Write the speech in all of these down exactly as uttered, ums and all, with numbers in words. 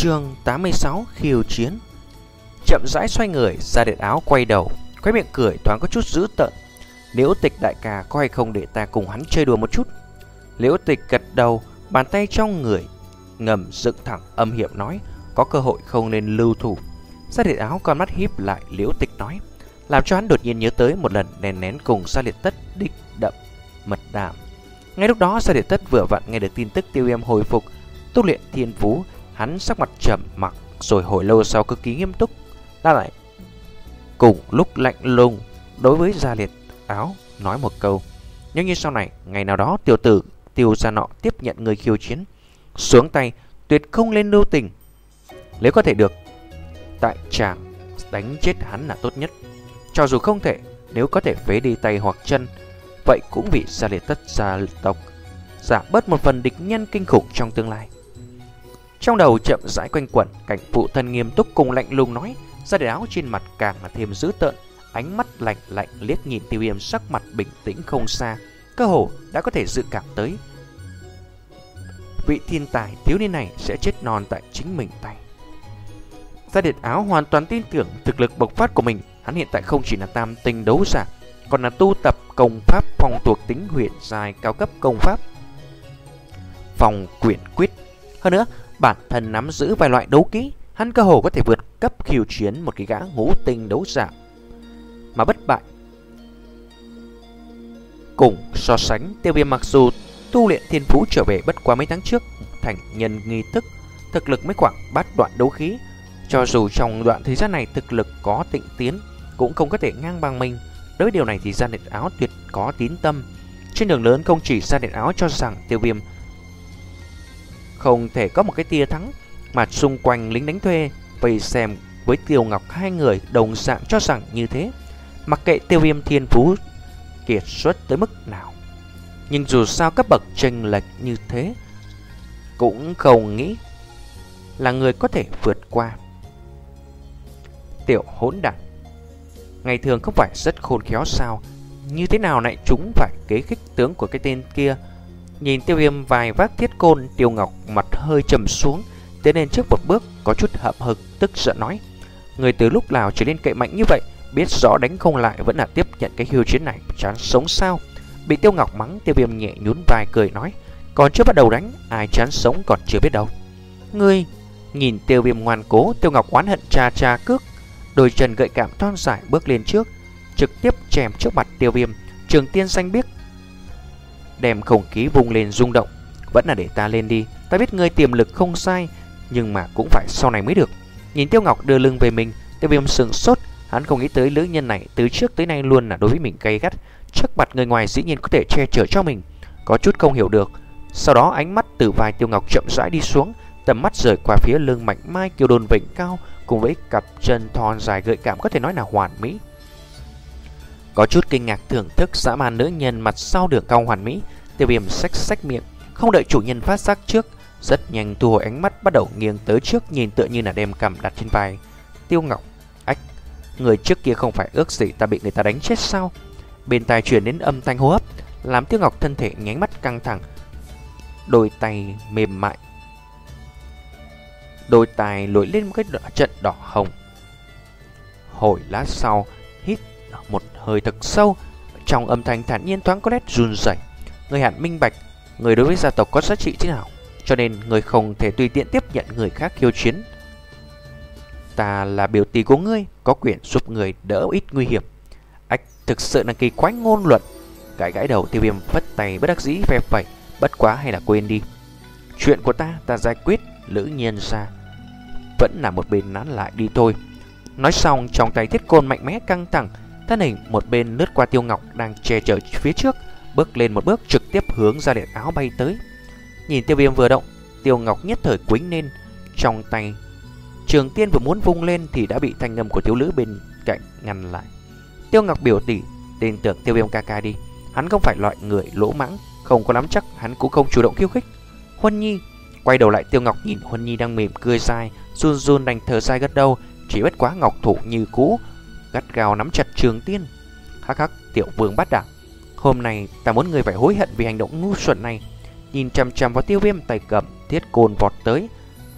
Chương tám mươi sáu khiêu chiến. Chậm rãi xoay người, Gia Điệt Áo quay đầu, khóe miệng cười thoáng có chút dữ tợn. Liễu Tịch đại ca có hay không để ta cùng hắn chơi đùa một chút? Liễu Tịch gật đầu, bàn tay trong người ngầm dựng thẳng, âm hiểm nói, có cơ hội không nên lưu thủ. Gia Điệt Áo con mắt híp lại, Liễu Tịch nói, làm cho hắn đột nhiên nhớ tới một lần nén nén cùng Gia Liệt Tất đích đậm mật đàm. Ngay lúc đó Gia Liệt Tất vừa vặn nghe được tin tức Tiêu Viêm hồi phục tu luyện thiên phú. Hắn sắc mặt trầm mặc, rồi hồi lâu sau cực kỳ nghiêm túc đã lại cùng lúc lạnh lùng đối với Gia Liệt Áo nói một câu, nếu như sau này ngày nào đó tiểu tử Tiêu gia nọ tiếp nhận người khiêu chiến, xuống tay tuyệt không lên lưu tình. Nếu có thể được, tại chàng đánh chết hắn là tốt nhất. Cho dù không thể, nếu có thể phế đi tay hoặc chân, vậy cũng vì Gia Liệt Tất gia tộc giảm bớt một phần địch nhân kinh khủng trong tương lai. Trong đầu chậm rãi quanh quẩn cảnh phụ thân nghiêm túc cùng lạnh lùng nói. Gia Điệt Áo trên mặt càng là thêm dữ tợn, ánh mắt lạnh lạnh liếc nhìn Tiêu Viêm sắc mặt bình tĩnh không xa, cơ hồ đã có thể dự cảm tới vị thiên tài thiếu niên này sẽ chết non tại chính mình tay. Gia Điệt Áo hoàn toàn tin tưởng thực lực bộc phát của mình. Hắn hiện tại không chỉ là tam tinh đấu giả, còn là tu tập công pháp phong thuộc tính huyền giai cao cấp công pháp Phong Quyển Quyết. Hơn nữa, bản thân nắm giữ vài loại đấu kỹ, hắn cơ hồ có thể vượt cấp khiêu chiến một cái gã ngũ tinh đấu giả mà bất bại. Cùng so sánh, Tiêu Viêm mặc dù tu luyện thiên phú trở về bất quá mấy tháng trước thành nhân nghi thức, thực lực mới khoảng bát đoạn đấu khí. Cho dù trong đoạn thời gian này thực lực có tịnh tiến, cũng không có thể ngang bằng mình. Đối với điều này thì Gia Điệt Áo tuyệt có tín tâm. Trên đường lớn không chỉ Gia Điệt Áo cho rằng Tiêu Viêm không thể có một cái tia thắng, mà xung quanh lính đánh thuê vây xem với Tiêu Ngọc hai người đồng dạng cho rằng như thế. Mặc kệ Tiêu Viêm thiên phú kiệt xuất tới mức nào, nhưng dù sao cấp bậc chênh lệch như thế, cũng không nghĩ là người có thể vượt qua. Tiểu hỗn đản, ngày thường không phải rất khôn khéo sao? Như thế nào lại chúng phải kế khích tướng của cái tên kia? Nhìn Tiêu Viêm vài vác thiết côn, Tiêu Ngọc mặt hơi trầm xuống, tiến lên trước một bước, có chút hậm hực, tức giận nói, người từ lúc nào trở nên cậy mạnh như vậy, biết rõ đánh không lại vẫn là tiếp nhận cái khiêu chiến này, chán sống sao? Bị Tiêu Ngọc mắng, Tiêu Viêm nhẹ nhún vai cười nói, còn chưa bắt đầu đánh, ai chán sống còn chưa biết đâu. Ngươi nhìn Tiêu Viêm ngoan cố, Tiêu Ngọc oán hận cha cha cước, đôi chân gợi cảm thon dài bước lên trước, trực tiếp chèm trước mặt Tiêu Viêm. Trường tiên xanh biếc đem không khí vung lên rung động, vẫn là để ta lên đi, ta biết ngươi tiềm lực không sai, nhưng mà cũng phải sau này mới được. Nhìn Tiêu Ngọc đưa lưng về mình, Tiêu Viêm sững sốt, hắn không nghĩ tới nữ nhân này từ trước tới nay luôn là đối với mình gay gắt, trước mặt người ngoài dĩ nhiên có thể che chở cho mình, có chút không hiểu được. Sau đó ánh mắt từ vai Tiêu Ngọc chậm rãi đi xuống, tầm mắt rời qua phía lưng mảnh mai kiều đồn vịnh cao, cùng với cặp chân thon dài gợi cảm có thể nói là hoàn mỹ. Có chút kinh ngạc thưởng thức dã man nữ nhân mặt sau đường cong hoàn mỹ, Tiêu Viêm xách xách miệng, không đợi chủ nhân phát giác trước, rất nhanh thu hồi ánh mắt, bắt đầu nghiêng tới trước, nhìn tựa như là đem cằm đặt trên vai Tiêu Ngọc. Ách, người trước kia không phải ước gì ta bị người ta đánh chết sao? Bên tai truyền đến âm thanh hô hấp, làm Tiêu Ngọc thân thể nháy mắt căng thẳng, đôi tay mềm mại, đôi tai nổi lên một cái trận đỏ hồng. Hồi lát sau, hít một hơi thật sâu, trong âm thanh thản nhiên thoáng có nét run rẩy. Người hẳn minh bạch, người đối với gia tộc có giá trị thế nào, cho nên người không thể tùy tiện tiếp nhận người khác khiêu chiến. Ta là biểu tỷ của ngươi, có quyền giúp người đỡ ít nguy hiểm. Ách, thực sự là kỳ quái ngôn luận. Gãi gãi đầu, Tiêu Viêm phất tay bất đắc dĩ phe phẩy, bất quá hay là quên đi, chuyện của ta ta giải quyết, lữ nhiên ra vẫn là một bên nán lại đi thôi. Nói xong, trong tay thiết côn mạnh mẽ căng thẳng, thân hình một bên lướt qua Tiêu Ngọc đang che chở phía trước, bước lên một bước trực tiếp hướng Gia Điệt Áo bay tới. Nhìn Tiêu Viêm vừa động, Tiêu Ngọc nhất thời quĩnh lên, trong tay trường tiên vừa muốn vung lên thì đã bị thanh âm của thiếu nữ bên cạnh ngăn lại. Tiêu Ngọc biểu tỷ, tin tưởng Tiêu Viêm ca ca đi, hắn không phải loại người lỗ mãng, không có nắm chắc hắn cũng không chủ động khiêu khích. Huân Nhi quay đầu lại, Tiêu Ngọc nhìn Huân Nhi đang mỉm cười dài, run run đành thở dài gật đầu, chỉ bất quá ngọc thủ như cũ gắt gao nắm chặt trường tiên. Hắc hắc, tiểu vương bắt đảng, hôm nay ta muốn người phải hối hận vì hành động ngu xuẩn này. Nhìn chằm chằm vào Tiêu Viêm, tay cầm thiết côn vọt tới,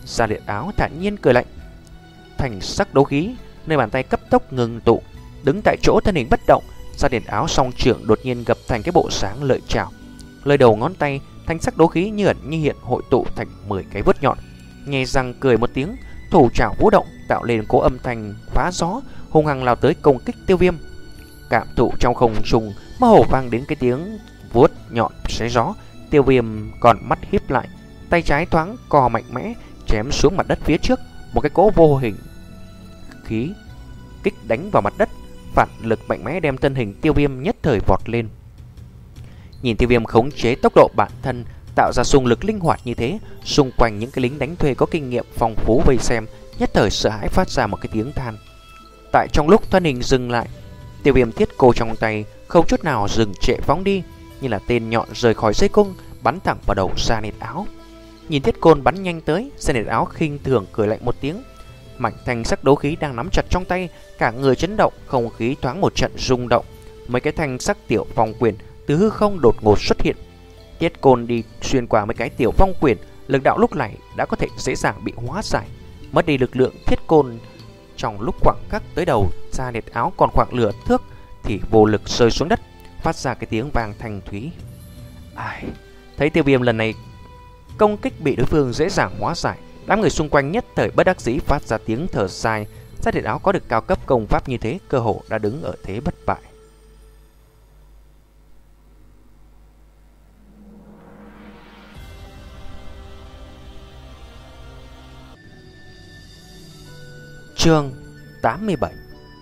Gia Liệt Áo thản nhiên cười lạnh. Thành sắc đấu khí nơi bàn tay cấp tốc ngừng tụ, đứng tại chỗ thân hình bất động. Gia Liệt Áo song trưởng đột nhiên gập thành cái bộ sáng lợi chảo. Lời đầu ngón tay, thanh sắc đấu khí như ẩn như hiện hội tụ thành mười cái vuốt nhọn. Nghe răng cười một tiếng, thủ chảo vũ động tạo lên cỗ âm thanh phá gió, hung hăng lao tới công kích Tiêu Viêm. Cảm thụ trong không trung mơ hồ vang đến cái tiếng vuốt nhọn xé gió. Tiêu Viêm còn mắt híp lại, tay trái thoáng cò mạnh mẽ chém xuống mặt đất phía trước. Một cái cỗ vô hình khí kích đánh vào mặt đất, phản lực mạnh mẽ đem thân hình Tiêu Viêm nhất thời vọt lên. Nhìn Tiêu Viêm khống chế tốc độ bản thân, tạo ra xung lực linh hoạt như thế, xung quanh những cái lính đánh thuê có kinh nghiệm phong phú vây xem nhất thời sợ hãi phát ra một cái tiếng than. Tại trong lúc thân hình dừng lại, Tiêu Viêm thiết cô trong tay không chút nào dừng trệ phóng đi, như là tên nhọn rời khỏi dây cung bắn thẳng vào đầu Gia Liệt Áo. Nhìn thiết côn bắn nhanh tới, Gia Liệt Áo khinh thường cười lạnh một tiếng. Mảnh thanh sắc đấu khí đang nắm chặt trong tay, cả người chấn động, không khí thoáng một trận rung động. Mấy cái thanh sắc tiểu phong quyền từ hư không đột ngột xuất hiện. Thiết côn đi xuyên qua mấy cái tiểu phong quyền, lực đạo lúc này đã có thể dễ dàng bị hóa giải. Mất đi lực lượng, thiết côn trong lúc khoảng cách tới đầu Gia Liệt Áo còn khoảng nửa thước thì vô lực rơi xuống đất, phát ra cái tiếng vang thanh thúy. Ai, thấy Tiêu Viêm lần này công kích bị đối phương dễ dàng hóa giải, đám người xung quanh nhất thời bất đắc dĩ phát ra tiếng thở dài. Gia Liệt Áo có được cao cấp công pháp như thế, cơ hồ đã đứng ở thế bất bại. Chương tám mươi bảy.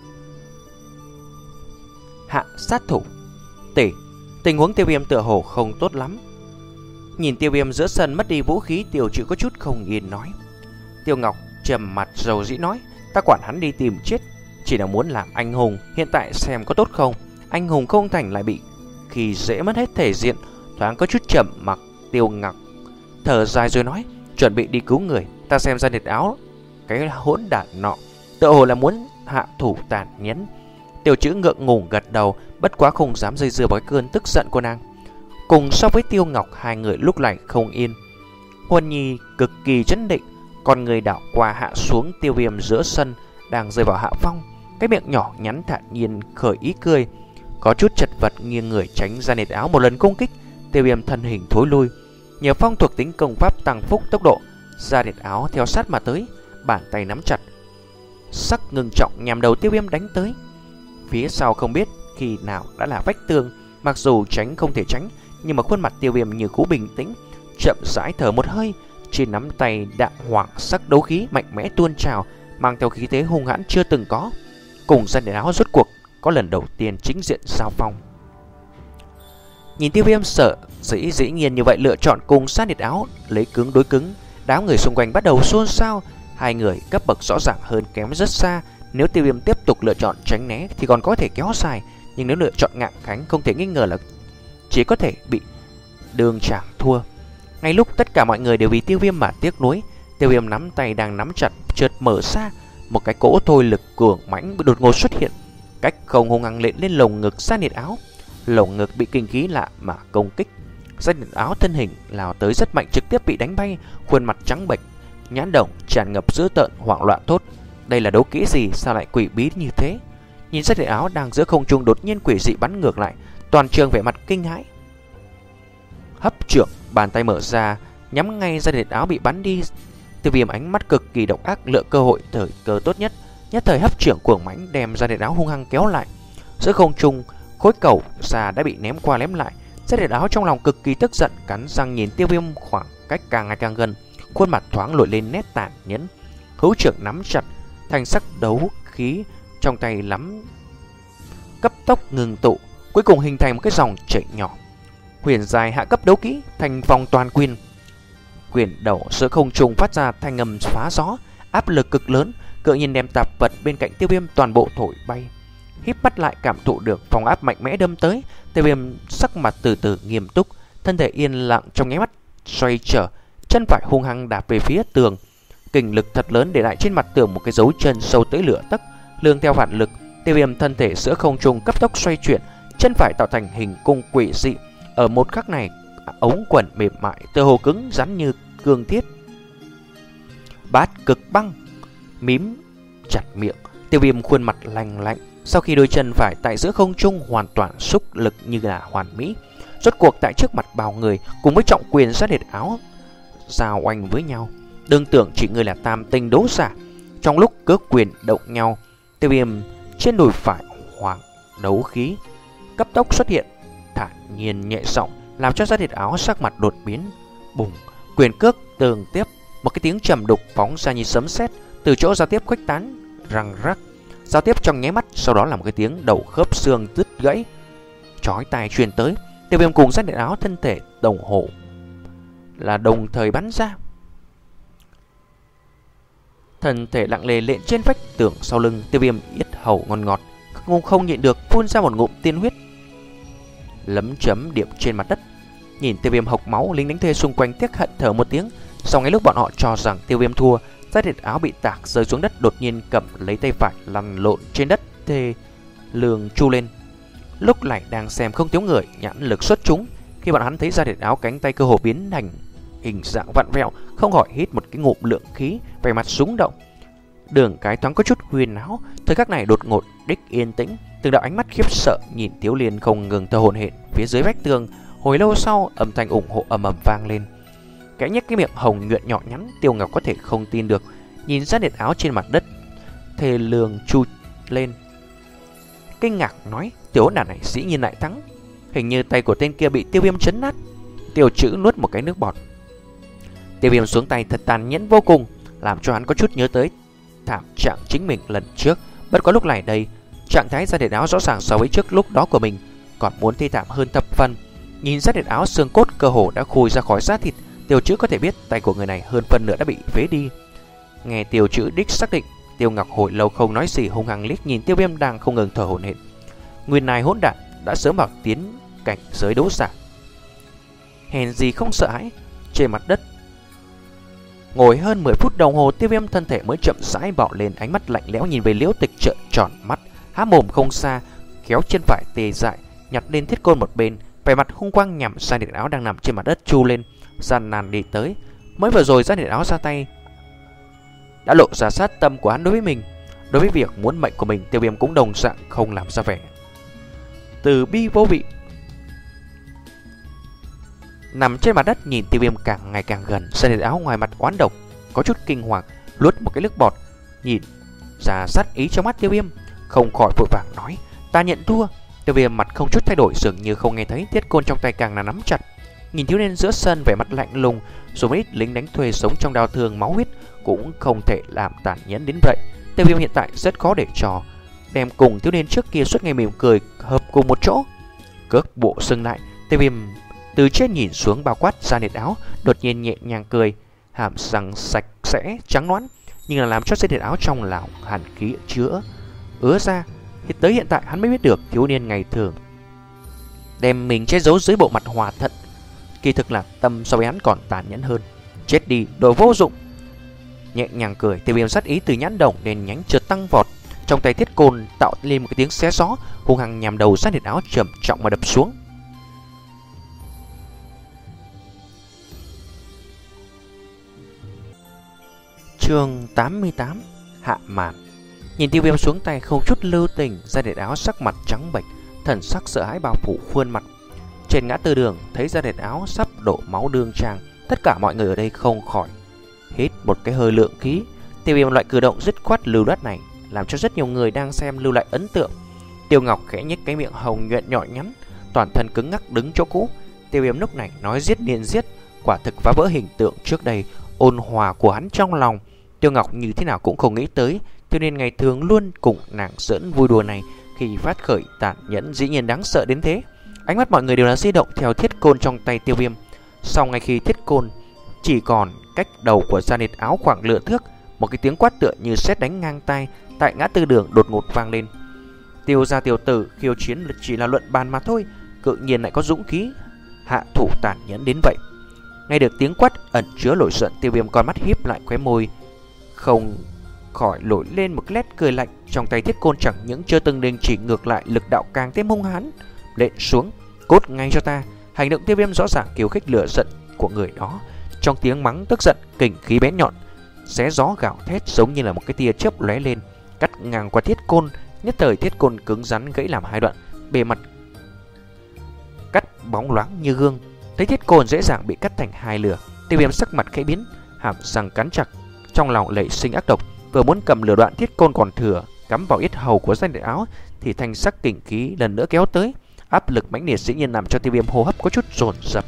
Hạ sát thủ. Tỷ, tình huống Tiêu Viêm tựa hồ không tốt lắm. Nhìn Tiêu Viêm giữa sân mất đi vũ khí, Tiêu Trữ có chút không yên nói. Tiêu Ngọc trầm mặt rầu rĩ nói, ta quản hắn đi tìm chết, chỉ là muốn làm anh hùng, hiện tại xem có tốt không. Anh hùng không thành lại bị khi dễ mất hết thể diện. Thoáng có chút trầm mặc, Tiêu Ngọc thở dài rồi nói, chuẩn bị đi cứu người. Ta xem Gia Liệt Áo cái hỗn đản nọ tựa hồ là muốn hạ thủ tàn nhẫn. Tiêu Trữ ngượng ngùng gật đầu, bất quá không dám dây dưa với cơn tức giận của nàng. Cùng so với Tiêu Ngọc, hai người lúc này không yên. Huân Nhi cực kỳ chấn định, con người đảo qua hạ xuống Tiêu Viêm giữa sân đang rơi vào hạ phong, cái miệng nhỏ nhắn thản nhiên khởi ý cười, có chút chật vật nghiêng người tránh Gia Liệt Áo một lần công kích. Tiêu Viêm thân hình thối lui, nhờ phong thuộc tính công pháp tăng phúc tốc độ. Gia Liệt Áo theo sát mà tới, bàn tay nắm chặt, sắc ngưng trọng nhằm đầu Tiêu Viêm đánh tới. Phía sau không biết khi nào đã là vách tường, mặc dù tránh không thể tránh, nhưng mà khuôn mặt Tiêu Viêm như cũ bình tĩnh, chậm rãi thở một hơi, trên nắm tay đạm hoàng sắc đấu khí mạnh mẽ tuôn trào, mang theo khí thế hung hãn chưa từng có. Cùng Gia Liệt Áo rốt cuộc có lần đầu tiên chính diện giao phong. Nhìn Tiêu Viêm sợ dĩ dĩ nhiên như vậy lựa chọn cùng Gia Liệt Áo lấy cứng đối cứng, đám người xung quanh bắt đầu xôn xao. Hai người cấp bậc rõ ràng hơn kém rất xa. Nếu Tiêu Viêm tiếp tục lựa chọn tránh né thì còn có thể kéo dài, nhưng nếu lựa chọn ngạng kháng không thể nghi ngờ là chỉ có thể bị đường chàng thua. Ngay lúc tất cả mọi người đều vì Tiêu Viêm mà tiếc nuối, Tiêu Viêm nắm tay đang nắm chặt chợt mở ra, một cái cỗ thôi lực cường mãnh đột ngột xuất hiện, cách không hung hăng lên lên lồng ngực Gia Liệt Áo. Lồng ngực bị kinh khí lạ mà công kích. Gia Liệt Áo thân hình lao tới rất mạnh, trực tiếp bị đánh bay, khuôn mặt trắng bệch, nhãn đồng tràn ngập dữ tợn, hoảng loạn thốt: đây là đấu kỹ gì, sao lại quỷ bí như thế? Nhìn Gia Liệt Áo đang giữa không trung đột nhiên quỷ dị bắn ngược lại, toàn trường vẻ mặt kinh hãi. Hấp trưởng, bàn tay mở ra nhắm ngay Gia Liệt Áo bị bắn đi. Tiêu Viêm ánh mắt cực kỳ độc ác, lựa cơ hội thời cơ tốt nhất, nhất thời hấp trưởng cuồng mãnh đem Gia Liệt Áo hung hăng kéo lại. Giữa không trung, khối cầu xa đã bị ném qua ném lại. Gia Liệt Áo trong lòng cực kỳ tức giận, cắn răng nhìn Tiêu Viêm khoảng cách càng ngày càng gần, khuôn mặt thoáng nổi lên nét tàn nhẫn. Hữu trưởng nắm chặt, thanh sắc đấu khí trong tay lắm cấp tốc ngừng tụ, cuối cùng hình thành một cái dòng chảy nhỏ. Huyền dài hạ cấp đấu kỹ thành vòng toàn quyền. Quyền đầu giữa không trung phát ra thanh âm phá gió, áp lực cực lớn, cự nhiên đem tạp vật bên cạnh Tiêu Viêm toàn bộ thổi bay. Híp mắt lại cảm thụ được phong áp mạnh mẽ đâm tới, Tiêu Viêm sắc mặt từ từ nghiêm túc, thân thể yên lặng trong nháy mắt xoay trở, chân phải hung hăng đạp về phía tường. Kình lực thật lớn để lại trên mặt tường một cái dấu chân sâu tới lửa tấc. Lương theo phản lực, Tiêu Viêm thân thể giữa không trung cấp tốc xoay chuyển, chân phải tạo thành hình cung quỷ dị. Ở một khắc này, ống quần mềm mại, tựa hồ cứng rắn như cương thiết. Bát Cực Băng. Mím chặt miệng, Tiêu Viêm khuôn mặt lạnh lạnh. Sau khi đôi chân phải tại giữa không trung hoàn toàn xúc lực như là hoàn mỹ, rốt cuộc tại trước mặt bao người cùng với trọng quyền ra liệt áo giao oanh với nhau. Đừng tưởng chỉ người là tam tinh đấu giả. Trong lúc cước quyền động nhau, Tiêu Viêm trên đùi phải hoàng đấu khí cấp tốc xuất hiện, thản nhiên nhẹ giọng làm cho ra liệt áo sắc mặt đột biến. Bùng, quyền cước tường tiếp, một cái tiếng trầm đục phóng ra như sấm sét từ chỗ giao tiếp khuếch tán, răng rắc giao tiếp trong nháy mắt. Sau đó là một cái tiếng đầu khớp xương đứt gãy chói tai truyền tới. Tiêu Viêm cùng sát điện áo thân thể đồng hộ là đồng thời bắn ra, thân thể lặng lề lện trên vách tường sau lưng. Tiêu Viêm yết hầu ngon ngọt, không không nhịn được phun ra một ngụm tiên huyết, lấm chấm điểm trên mặt đất. Nhìn Tiêu Viêm hộc máu, lính đánh thuê xung quanh tiếc hận thở một tiếng. Sau ngay lúc bọn họ cho rằng Tiêu Viêm thua, sát điện áo bị tạc rơi xuống đất, đột nhiên cầm lấy tay phải lăn lộn trên đất, thê lương chu lên. Lúc này đang xem không thiếu người nhãn lực xuất chúng, khi bọn hắn thấy ra điện áo cánh tay cơ hồ biến thành hình dạng vặn vẹo, không khỏi hít một cái ngụm lượng khí, vẻ mặt rúng động. Đường cái thoáng có chút huyền áo. Thời khắc này đột ngột đích yên tĩnh, từng đạo ánh mắt khiếp sợ nhìn Tiếu Liên không ngừng thở hổn hển phía dưới vách tường. Hồi lâu sau, âm thanh ủng hộ ầm ầm vang lên. Kẽ nhếch cái miệng hồng nhuận nhỏ nhắn, Tiêu Ngọc có thể không tin được nhìn ra điện áo trên mặt đất, thê lương chu lên, kinh ngạc nói: tiểu đàn này dĩ nhiên lại thắng. Hình như tay của tên kia bị Tiêu Viêm chấn nát. Tiêu Trữ nuốt một cái nước bọt. Tiêu Viêm xuống tay thật tàn nhẫn vô cùng, làm cho hắn có chút nhớ tới thảm trạng chính mình lần trước. Bất quá lúc này đây, trạng thái ra điện áo rõ ràng so với trước lúc đó của mình còn muốn thê thảm hơn thập phần. Nhìn ra điện áo xương cốt cơ hồ đã khui ra khỏi da thịt, Tiêu Trữ có thể biết tay của người này hơn phần nửa đã bị phế đi. Nghe Tiêu Trữ đích xác định, Tiêu Ngọc hồi lâu không nói gì, hung hăng liếc nhìn Tiêu Viêm đang không ngừng thở hổn hển. Nguyên này hỗn đản đã sớm bảo tiến cảnh giới đấu giả, hèn gì không sợ hãi. Trên mặt đất ngồi hơn mười phút đồng hồ, Tiêu Viêm thân thể mới chậm rãi bò lên, ánh mắt lạnh lẽo nhìn về Liễu Tịch trợn tròn mắt, há mồm không xa, kéo chân phải tê dại, nhặt lên thiết côn một bên, vẻ mặt hung quang nhằm sang điện áo đang nằm trên mặt đất chu lên, gian nan đi tới. Mới vừa rồi ra điện áo ra tay đã lộ ra sát tâm của hắn đối với mình. Đối với việc muốn mệnh của mình, Tiêu Viêm cũng đồng dạng không làm ra vẻ từ bi vô vị. Nằm trên mặt đất nhìn Tiêu Viêm càng ngày càng gần, ra điện áo ngoài mặt oán độc, có chút kinh hoàng, luốt một cái nước bọt, nhìn ra sát ý trong mắt Tiêu Viêm, không khỏi vội vàng nói: ta nhận thua. Tiêu Viêm mặt không chút thay đổi, dường như không nghe thấy, thiết côn trong tay càng là nắm chặt. Nhìn thiếu niên giữa sân vẻ mặt lạnh lùng, dù mấy lính đánh thuê sống trong đau thương máu huyết cũng không thể làm tàn nhẫn đến vậy. Tiêu Viêm hiện tại rất khó để trò đem cùng thiếu niên trước kia suốt ngày mỉm cười hợp cùng một chỗ. Cước bộ dừng lại, Tiêu Viêm từ trên nhìn xuống bao quát ra điện áo, đột nhiên nhẹ nhàng cười, hàm răng sạch sẽ trắng nõn, nhưng là làm cho dây điện áo trong lòng hàn khí chứa ứa ra. Thì tới hiện tại hắn mới biết được thiếu niên ngày thường đem mình che giấu dưới bộ mặt hòa thận, kỳ thực là tâm so với hắn còn tàn nhẫn hơn. Chết đi, đồ vô dụng. Nhẹ nhàng cười, Tiêu Viêm sát ý từ nhãn đồng đen nhánh chợt tăng vọt, trong tay thiết côn tạo lên một cái tiếng xé gió, hung hăng nhằm đầu sát điện áo trầm trọng mà đập xuống. Chương tám mươi tám, hạ màn. Nhìn Tiêu Viêm xuống tay không chút lưu tình, ra điện áo sắc mặt trắng bệch, thần sắc sợ hãi bao phủ khuôn mặt. Trên ngã tư đường thấy ra điện áo sắp đổ máu đương tràng, tất cả mọi người ở đây không khỏi hít một cái hơi lượng khí. Tiêu Viêm loại cử động dứt khoát lưu loát này làm cho rất nhiều người đang xem lưu lại ấn tượng. Tiêu Ngọc khẽ nhếch cái miệng hồng nhuận nhỏ nhắn, toàn thân cứng ngắc đứng chỗ cũ. Tiêu Viêm lúc này nói giết liền giết, quả thực phá vỡ hình tượng trước đây ôn hòa của hắn trong lòng. Tiêu Ngọc như thế nào cũng không nghĩ tới, cho nên ngày thường luôn cùng nàng giỡn vui đùa này, khi phát khởi tàn nhẫn dĩ nhiên đáng sợ đến thế. Ánh mắt mọi người đều là di động theo thiết côn trong tay Tiêu Viêm. Sau ngay khi thiết côn chỉ còn cách đầu của Gia Nịt áo khoảng lửa thước, một cái tiếng quát tựa như sét đánh ngang tai tại ngã tư đường đột ngột vang lên. Tiêu gia tiểu tử khiêu chiến chỉ là luận bàn mà thôi, tự nhiên lại có dũng khí hạ thủ tàn nhẫn đến vậy. Nghe được tiếng quát ẩn chứa nổi giận, Tiêu Viêm con mắt híp lại, khóe môi không khỏi nổi lên một nét cười lạnh. Trong tay thiết côn chẳng những chưa từng đình chỉ, ngược lại lực đạo càng thêm hung hãn. Lệnh xuống, cốt ngay cho ta. Hành động Tiêu Viêm rõ ràng khiêu khích lửa giận của người đó. Trong tiếng mắng tức giận, kình khí bén nhọn xé gió gào thét giống như là một cái tia chớp lóe lên, cắt ngang qua thiết côn. Nhất thời thiết côn cứng rắn gãy làm hai đoạn, bề mặt cắt bóng loáng như gương. Thấy thiết côn dễ dàng bị cắt thành hai lửa, Tiêu Viêm sắc mặt khẽ biến, hàm răng cắn chặt, trong lòng lẩy sinh ác độc, vừa muốn cầm lửa đoạn thiết côn còn thừa cắm vào yết hầu của Gia Liệt Áo thì thanh sắc kình khí lần nữa kéo tới, áp lực mãnh liệt dĩ nhiên làm cho Tiêu Viêm hô hấp có chút dồn dập.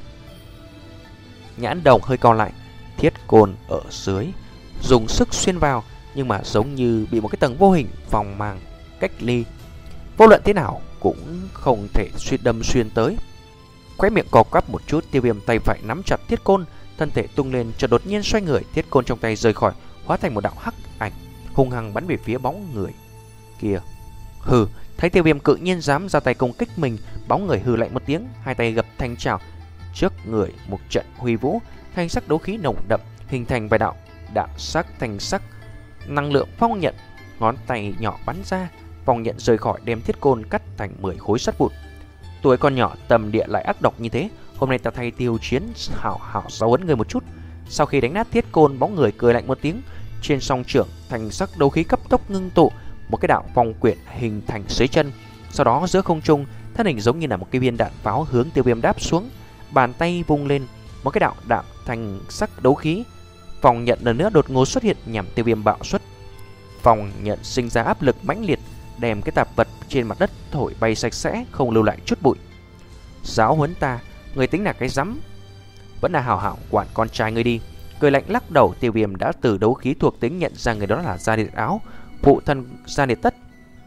Nhãn đồng hơi cau lại, thiết côn ở dưới dùng sức xuyên vào, nhưng mà giống như bị một cái tầng vô hình vòng màng cách ly, vô luận thế nào cũng không thể xuyên đâm xuyên tới. Khóe miệng co quắp một chút, Tiêu Viêm tay phải nắm chặt thiết côn, thân thể tung lên, chợt đột nhiên xoay người, thiết côn trong tay rời khỏi, hóa thành một đạo hắc ảnh hung hăng bắn về phía bóng người kia. Hừ, thấy Tiêu Viêm cự nhiên dám ra tay công kích mình, bóng người hừ lạnh một tiếng, hai tay gập thành chảo, trước người một trận huy vũ, thanh sắc đấu khí nồng đậm hình thành vài đạo đạo sắc thanh sắc năng lượng phong nhận, ngón tay nhỏ bắn ra, phong nhận rời khỏi đem thiết côn cắt thành mười khối sắt vụn. Tuổi con nhỏ tầm địa lại ác độc như thế, hôm nay ta thay Tiêu Chiến hảo hảo giáo huấn người một chút. Sau khi đánh nát thiết côn, bóng người cười lạnh một tiếng, trên song trưởng thành sắc đấu khí cấp tốc ngưng tụ, một cái đạo vòng quyển hình thành dưới chân. Sau đó giữa không trung, thân hình giống như là một cái viên đạn pháo hướng Tiêu Viêm đáp xuống, bàn tay vung lên, một cái đạo đạo thành sắc đấu khí phòng nhận lần nữa đột ngột xuất hiện nhằm Tiêu Viêm bạo xuất. Phòng nhận sinh ra áp lực mãnh liệt, đem cái tạp vật trên mặt đất thổi bay sạch sẽ, không lưu lại chút bụi. Giáo huấn ta, người tính là cái rắm, vẫn là hảo hảo quản con trai ngươi đi. Cười lạnh lắc đầu, Tiêu Viêm đã từ đấu khí thuộc tính nhận ra người đó là Gia Liệt Áo, phụ thân Gia Liệt Tất.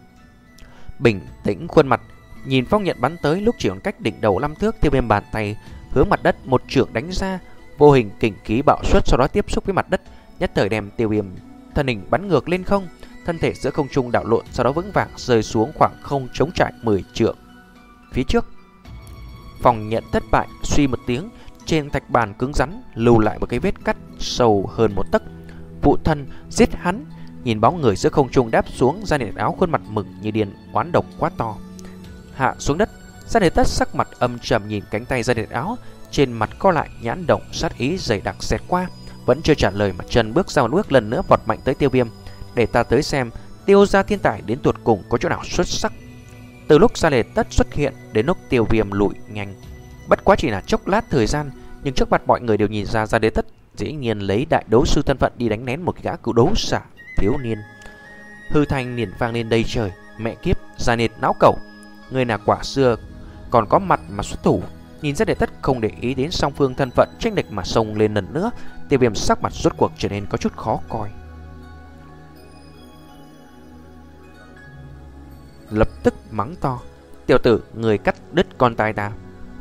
Bình tĩnh khuôn mặt, nhìn phong nhận bắn tới, lúc chỉ còn cách đỉnh đầu năm thước, Tiêu Viêm bàn tay hướng mặt đất một chưởng đánh ra, vô hình kình khí bạo xuất, sau đó tiếp xúc với mặt đất, nhất thời đem Tiêu Viêm thân hình bắn ngược lên không, thân thể giữa không trung đảo lộn, sau đó vững vàng rơi xuống khoảng không trống trải mười trượng phía trước. Phòng nhận thất bại, suy một tiếng, trên thạch bàn cứng rắn lưu lại một cái vết cắt sâu hơn một tấc. Phụ thân giết hắn. Nhìn bóng người giữa không trung đáp xuống, Gia Liệt Áo khuôn mặt mừng như điên, oán độc quá to. Hạ xuống đất, Gia Liệt Tất sắc mặt âm trầm nhìn cánh tay Gia Liệt Áo, trên mặt co lại, nhãn động sát ý dày đặc xẹt qua, vẫn chưa trả lời mà chân bước ra một bước, lần nữa vọt mạnh tới Tiêu Viêm. Để ta tới xem Tiêu gia thiên tài đến tuột cùng có chỗ nào xuất sắc. Từ lúc Gia Liệt Tất xuất hiện đến lúc Tiêu Viêm lùi nhanh, bất quá chỉ là chốc lát thời gian, nhưng trước mặt mọi người đều nhìn ra Gia Liệt Tất dĩ nhiên lấy đại đấu sư thân phận đi đánh nén một gã cựu đấu giả thiếu niên. Hư thanh liền vang lên đầy trời. Mẹ kiếp, Gia Liệt não cẩu, người là quả xưa còn có mặt mà xuất thủ. Nhìn Gia Liệt Tất không để ý đến song phương thân phận chênh lệch mà xông lên lần nữa, Tiêu Viêm sắc mặt rốt cuộc trở nên có chút khó coi. Lập tức mắng to: tiểu tử, người cắt đứt con tay ta,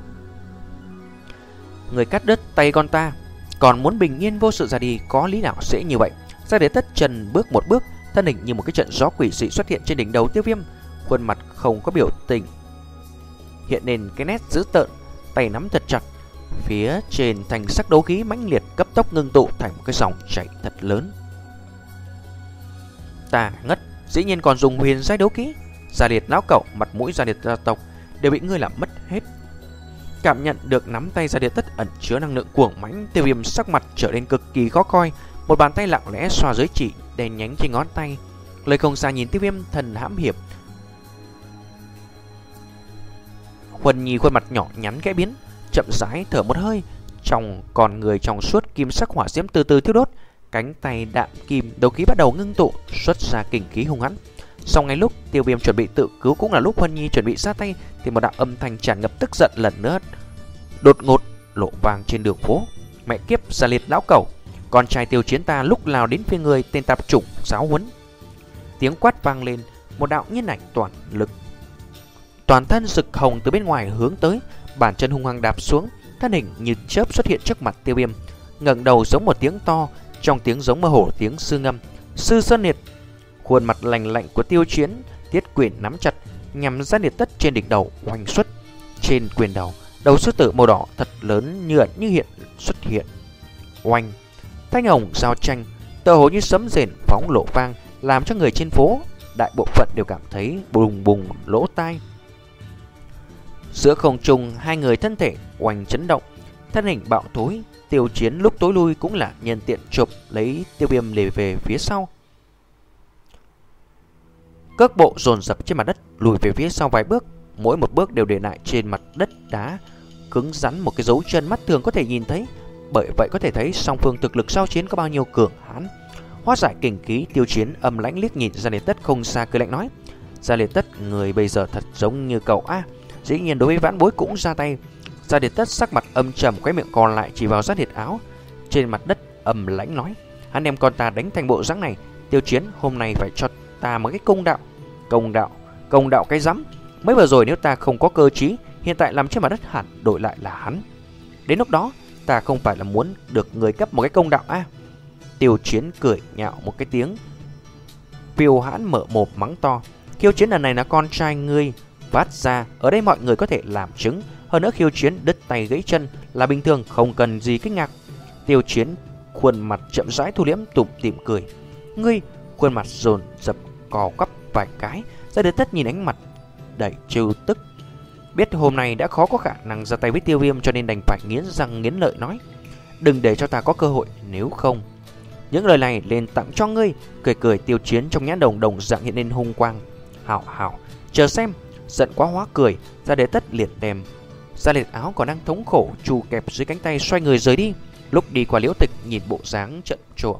người cắt đứt tay con ta, còn muốn bình yên vô sự ra đi, có lý nào dễ như vậy? Gia Liệt Tất chân bước một bước, thân hình như một cái trận gió quỷ dị xuất hiện trên đỉnh đầu Tiêu Viêm, khuôn mặt không có biểu tình, hiện lên cái nét dữ tợn, tay nắm thật chặt, phía trên thành sắc đấu khí mãnh liệt cấp tốc ngưng tụ thành một cái dòng chảy thật lớn. Ta ngất, dĩ nhiên còn dùng huyền giai đấu khí. Gia Liệt lão cẩu, mặt mũi Gia Liệt gia tộc đều bị ngươi làm mất hết. Cảm nhận được nắm tay Gia Liệt Tất ẩn chứa năng lượng cuồng mãnh, Tiêu Viêm sắc mặt trở nên cực kỳ khó coi, một bàn tay lặng lẽ xoa dưới chỉ đèn nhánh trên ngón tay. Lời không xa nhìn Tiêu Viêm thần hãm hiểm. Huân Nhi khuôn mặt nhỏ nhắn khẽ biến, chậm rãi thở một hơi, trong còn người trong suốt kim sắc hỏa diễm từ từ thiêu đốt, cánh tay đạm kim đấu khí bắt đầu ngưng tụ, xuất ra kình khí hung hãn. Sau ngay lúc Tiêu Viêm chuẩn bị tự cứu, cũng là lúc Huân Nhi chuẩn bị ra tay, thì một đạo âm thanh tràn ngập tức giận lần nữa đột ngột lộ vang trên đường phố. Mẹ kiếp, Gia Liệt lão cẩu, con trai Tiêu Chiến ta lúc nào đến phía người, tên tạp chủng giáo huấn. Tiếng quát vang lên, một đạo nhân ảnh toàn lực, toàn thân rực hồng từ bên ngoài hướng tới, bàn chân hung hăng đạp xuống, thân hình như chớp xuất hiện trước mặt Tiêu Viêm, ngẩng đầu giống một tiếng to, trong tiếng giống mơ hồ tiếng sư ngâm: Sư Sơn Liệt. Khuôn mặt lạnh lạnh của Tiêu Chiến, thiết quyền nắm chặt nhằm Gia Liệt Tất trên đỉnh đầu oanh xuất. Trên quyền đầu, đầu sư tử màu đỏ thật lớn như ẩn như hiện xuất hiện. Oanh, thanh hồng giao tranh tựa hồ như sấm rền phóng lộ vang, làm cho người trên phố đại bộ phận đều cảm thấy bùng bùng lỗ tai. Giữa không trung, hai người thân thể oanh chấn động, thân hình bạo thối, Tiêu Chiến lúc tối lui cũng là nhân tiện chụp lấy Tiêu Viêm để về phía sau. Cước bộ dồn dập trên mặt đất, lùi về phía sau vài bước, mỗi một bước đều để lại trên mặt đất đá cứng rắn một cái dấu chân mắt thường có thể nhìn thấy. Bởi vậy có thể thấy song phương thực lực giao chiến có bao nhiêu cường hãn. Hóa giải kình khí, Tiêu Chiến âm lãnh liếc nhìn Gia Liệt Tất không xa, cười lạnh nói: Gia Liệt Tất, người bây giờ thật giống như cậu a. À, dĩ nhiên đối với vãn bối cũng ra tay. Gia Liệt Tất sắc mặt âm trầm, khóe miệng còn lại chỉ vào Gia Liệt Áo trên mặt đất, âm lãnh nói: hắn đem con ta đánh thành bộ dáng này, Tiêu Chiến hôm nay phải cho ta một cái công đạo. Công đạo? Công đạo cái rắm? Mới vừa rồi nếu ta không có cơ trí, hiện tại làm trên mặt đất hẳn đổi lại là hắn. Đến lúc đó ta không phải là muốn được người cấp một cái công đạo a? À? Tiêu Chiến cười nhạo một cái tiếng, phiêu hãn mở mồm mắng to: Khiêu Chiến lần này là con trai ngươi phát ra, ở đây mọi người có thể làm chứng. Hơn nữa Khiêu Chiến đứt tay gãy chân là bình thường, không cần gì kinh ngạc. Tiêu Chiến khuôn mặt chậm rãi thu liễm, tủm tỉm cười: ngươi? Khuôn mặt dồn dập cò quắp vài cái. Gia Liệt Tất nhìn ánh mặt đầy trêu tức, biết hôm nay đã khó có khả năng ra tay với Tiêu Viêm, cho nên đành phải nghiến răng nghiến lợi nói: đừng để cho ta có cơ hội, nếu không. Những lời này lên tặng cho ngươi. Cười cười, Tiêu Chiến trong nhãn đồng đồng dạng hiện lên hung quang. Hảo hảo, chờ xem. Giận quá hóa cười, Gia Liệt Tất liệt đem Gia Liệt Áo còn đang thống khổ chù kẹp dưới cánh tay, xoay người rời đi. Lúc đi qua Liễu Tịch nhìn bộ dáng trận trộm,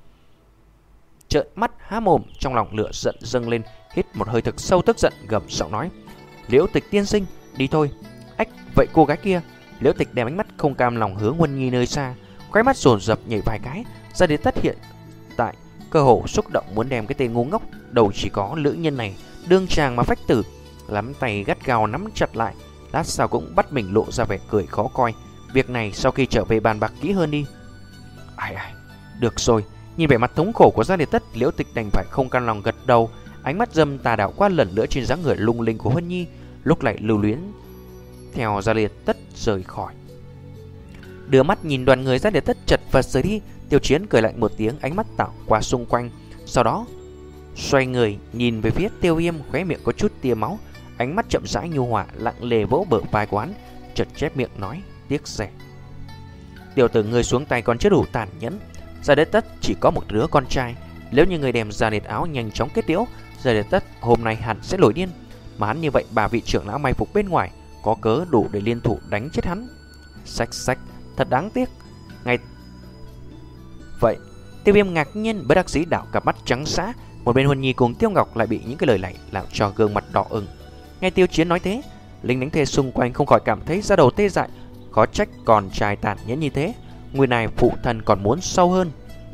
trợn mắt há mồm, trong lòng lửa giận dâng lên, hít một hơi thực sâu tức giận, gầm giọng nói: Liễu Tịch tiên sinh, đi thôi. Ách, vậy cô gái kia? Liễu Tịch đem ánh mắt không cam lòng hướng Huân Nhi nơi xa, khóe mắt dồn dập nhảy vài cái. Gia Liệt Tất hiện tại cơ hồ xúc động muốn đem cái tên ngu ngốc đầu chỉ có lữ nhân này đương chàng mà phách tử, lắm tay gắt gao nắm chặt lại, lát sau cũng bắt mình lộ ra vẻ cười khó coi. Việc này sau khi trở về bàn bạc kỹ hơn đi. Ai ai, được rồi. Nhìn vẻ mặt thống khổ của Gia Liệt Tất, Liễu Tịch đành phải không cam lòng gật đầu, ánh mắt dâm tà đảo qua lần nữa trên dáng người lung linh của Huân Nhi, lúc lại lưu luyến theo Gia Liệt Tất rời khỏi. Đưa mắt nhìn đoàn người Gia Liệt Tất chật vật rời đi, Tiêu Chiến cười lạnh một tiếng, ánh mắt đảo qua xung quanh, sau đó xoay người nhìn về phía Tiêu Viêm, khóe miệng có chút tia máu, ánh mắt chậm rãi nhu hòa, lặng lề vỗ bờ vai của hắn, chợt chép miệng nói: tiếc rẻ. Tiểu tử, ngươi xuống tay còn chưa đủ tàn nhẫn. Gia Liệt Tất chỉ có một đứa con trai, nếu như người đem Gia Liệt Áo nhanh chóng kết liễu, Gia Liệt Tất hôm nay hẳn sẽ nổi điên. Mà hắn như vậy, bà vị trưởng lão mai phục bên ngoài có cớ đủ để liên thủ đánh chết hắn. Xách xách, thật đáng tiếc. Ngay vậy, Tiêu Viêm ngạc nhiên bất đắc dĩ đảo cặp mắt trắng dã. Một bên Huân Nhi cùng Tiêu Ngọc lại bị những cái lời này làm cho gương mặt đỏ ửng. Nghe Tiêu Chiến nói thế, lính đánh thuê xung quanh không khỏi cảm thấy da đầu tê dại. Khó trách con trai tàn nhẫn như thế, người này phụ thân còn muốn sâu hơn.